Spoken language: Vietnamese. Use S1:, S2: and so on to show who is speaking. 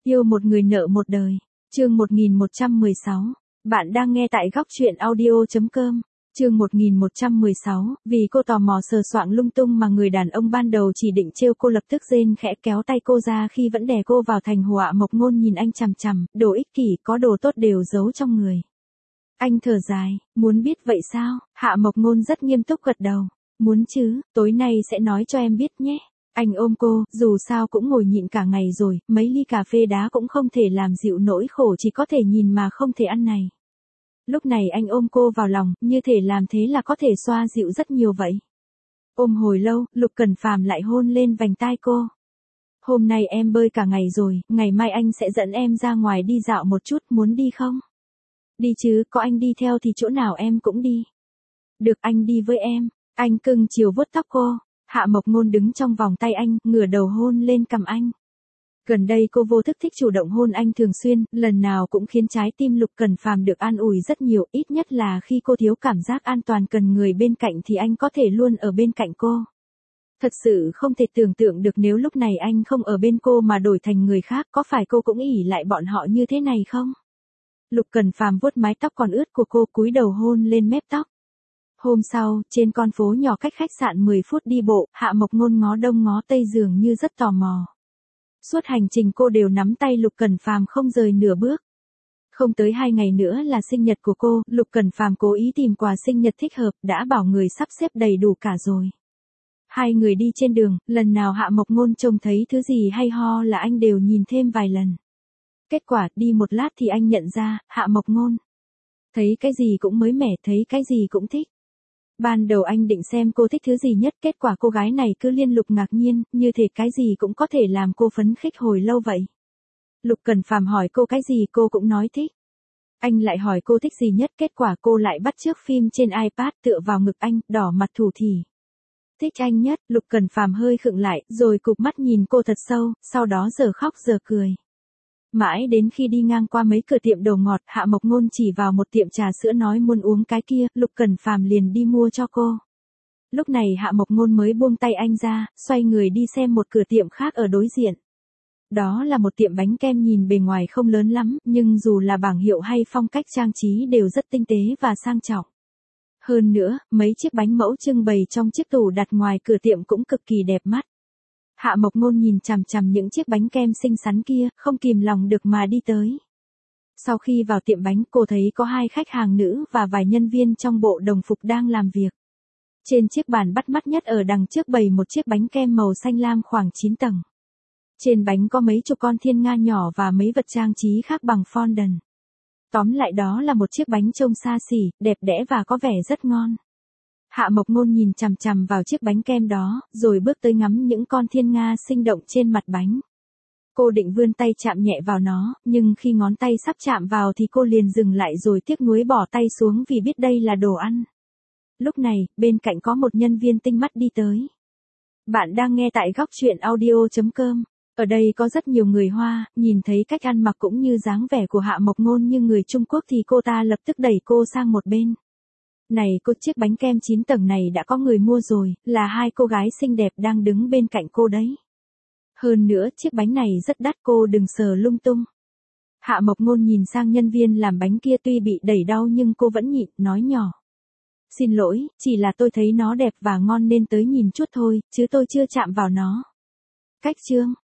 S1: Yêu một người nợ một đời. Chương 1116. Bạn đang nghe tại góc truyện audio.com. Chương 1116, vì cô tò mò sờ soạng lung tung mà người đàn ông ban đầu chỉ định trêu cô lập tức rên khẽ kéo tay cô ra khi vẫn đè cô vào thành họa. Mộc Ngôn nhìn anh chằm chằm, đồ ích kỷ, có đồ tốt đều giấu trong người. Anh thở dài, muốn biết vậy sao? Hạ Mộc Ngôn rất nghiêm túc gật đầu. Muốn chứ, tối nay sẽ nói cho em biết nhé. Anh ôm cô, dù sao cũng ngồi nhịn cả ngày rồi, mấy ly cà phê đá cũng không thể làm dịu nỗi khổ chỉ có thể nhìn mà không thể ăn này. Lúc này anh ôm cô vào lòng, như thể làm thế là có thể xoa dịu rất nhiều vậy. Ôm hồi lâu, Lục Cẩn Phàm lại hôn lên vành tai cô. Hôm nay em bơi cả ngày rồi, ngày mai anh sẽ dẫn em ra ngoài đi dạo một chút, muốn đi không? Đi chứ, có anh đi theo thì chỗ nào em cũng đi. Được, anh đi với em. Anh cưng chiều vuốt tóc cô. Hạ Mộc Ngôn đứng trong vòng tay anh, ngửa đầu hôn lên cằm anh. Gần đây cô vô thức thích chủ động hôn anh thường xuyên, lần nào cũng khiến trái tim Lục Cẩn Phàm được an ủi rất nhiều, ít nhất là khi cô thiếu cảm giác an toàn cần người bên cạnh thì anh có thể luôn ở bên cạnh cô. Thật sự không thể tưởng tượng được nếu lúc này anh không ở bên cô mà đổi thành người khác, có phải cô cũng ỷ lại bọn họ như thế này không? Lục Cẩn Phàm vuốt mái tóc còn ướt của cô, cúi đầu hôn lên mép tóc. Hôm sau, trên con phố nhỏ cách khách sạn 10 phút đi bộ, Hạ Mộc Ngôn ngó đông ngó tây dường như rất tò mò. Suốt hành trình cô đều nắm tay Lục Cẩn Phàm không rời nửa bước. Không tới 2 ngày nữa là sinh nhật của cô, Lục Cẩn Phàm cố ý tìm quà sinh nhật thích hợp, đã bảo người sắp xếp đầy đủ cả rồi. Hai người đi trên đường, lần nào Hạ Mộc Ngôn trông thấy thứ gì hay ho là anh đều nhìn thêm vài lần. Kết quả, đi một lát thì anh nhận ra, Hạ Mộc Ngôn thấy cái gì cũng mới mẻ, thấy cái gì cũng thích. Ban đầu anh định xem cô thích thứ gì nhất, kết quả cô gái này cứ liên tục ngạc nhiên, như thể cái gì cũng có thể làm cô phấn khích hồi lâu vậy. Lục Cẩn Phàm hỏi cô cái gì cô cũng nói thích. Anh lại hỏi cô thích gì nhất, kết quả cô lại bắt chước phim trên iPad tựa vào ngực anh, đỏ mặt thủ thỉ. Thích anh nhất, Lục Cẩn Phàm hơi khựng lại, rồi cụp mắt nhìn cô thật sâu, sau đó giờ khóc giờ cười. Mãi đến khi đi ngang qua mấy cửa tiệm đồ ngọt, Hạ Mộc Ngôn chỉ vào một tiệm trà sữa nói muốn uống cái kia, Lục Cẩn Phàm liền đi mua cho cô. Lúc này Hạ Mộc Ngôn mới buông tay anh ra, xoay người đi xem một cửa tiệm khác ở đối diện. Đó là một tiệm bánh kem nhìn bề ngoài không lớn lắm, nhưng dù là bảng hiệu hay phong cách trang trí đều rất tinh tế và sang trọng. Hơn nữa, mấy chiếc bánh mẫu trưng bày trong chiếc tủ đặt ngoài cửa tiệm cũng cực kỳ đẹp mắt. Hạ Mộc Ngôn nhìn chằm chằm những chiếc bánh kem xinh xắn kia, không kìm lòng được mà đi tới. Sau khi vào tiệm bánh, cô thấy có 2 khách hàng nữ và vài nhân viên trong bộ đồng phục đang làm việc. Trên chiếc bàn bắt mắt nhất ở đằng trước bày một chiếc bánh kem màu xanh lam khoảng 9 tầng. Trên bánh có mấy chục con thiên nga nhỏ và mấy vật trang trí khác bằng fondant. Tóm lại đó là một chiếc bánh trông xa xỉ, đẹp đẽ và có vẻ rất ngon. Hạ Mộc Ngôn nhìn chằm chằm vào chiếc bánh kem đó, rồi bước tới ngắm những con thiên nga sinh động trên mặt bánh. Cô định vươn tay chạm nhẹ vào nó, nhưng khi ngón tay sắp chạm vào thì cô liền dừng lại rồi tiếc nuối bỏ tay xuống vì biết đây là đồ ăn. Lúc này, bên cạnh có một nhân viên tinh mắt đi tới. Bạn đang nghe tại góc truyện audio.com. Ở đây có rất nhiều người Hoa, nhìn thấy cách ăn mặc cũng như dáng vẻ của Hạ Mộc Ngôn như người Trung Quốc thì cô ta lập tức đẩy cô sang một bên. Này cô, chiếc bánh kem 9 tầng này đã có người mua rồi, là 2 cô gái xinh đẹp đang đứng bên cạnh cô đấy. Hơn nữa, chiếc bánh này rất đắt, cô đừng sờ lung tung. Hạ Mộc Ngôn nhìn sang nhân viên làm bánh kia, tuy bị đẩy đau nhưng cô vẫn nhịn, nói nhỏ. Xin lỗi, chỉ là tôi thấy nó đẹp và ngon nên tới nhìn chút thôi, chứ tôi chưa chạm vào nó. Cách trương,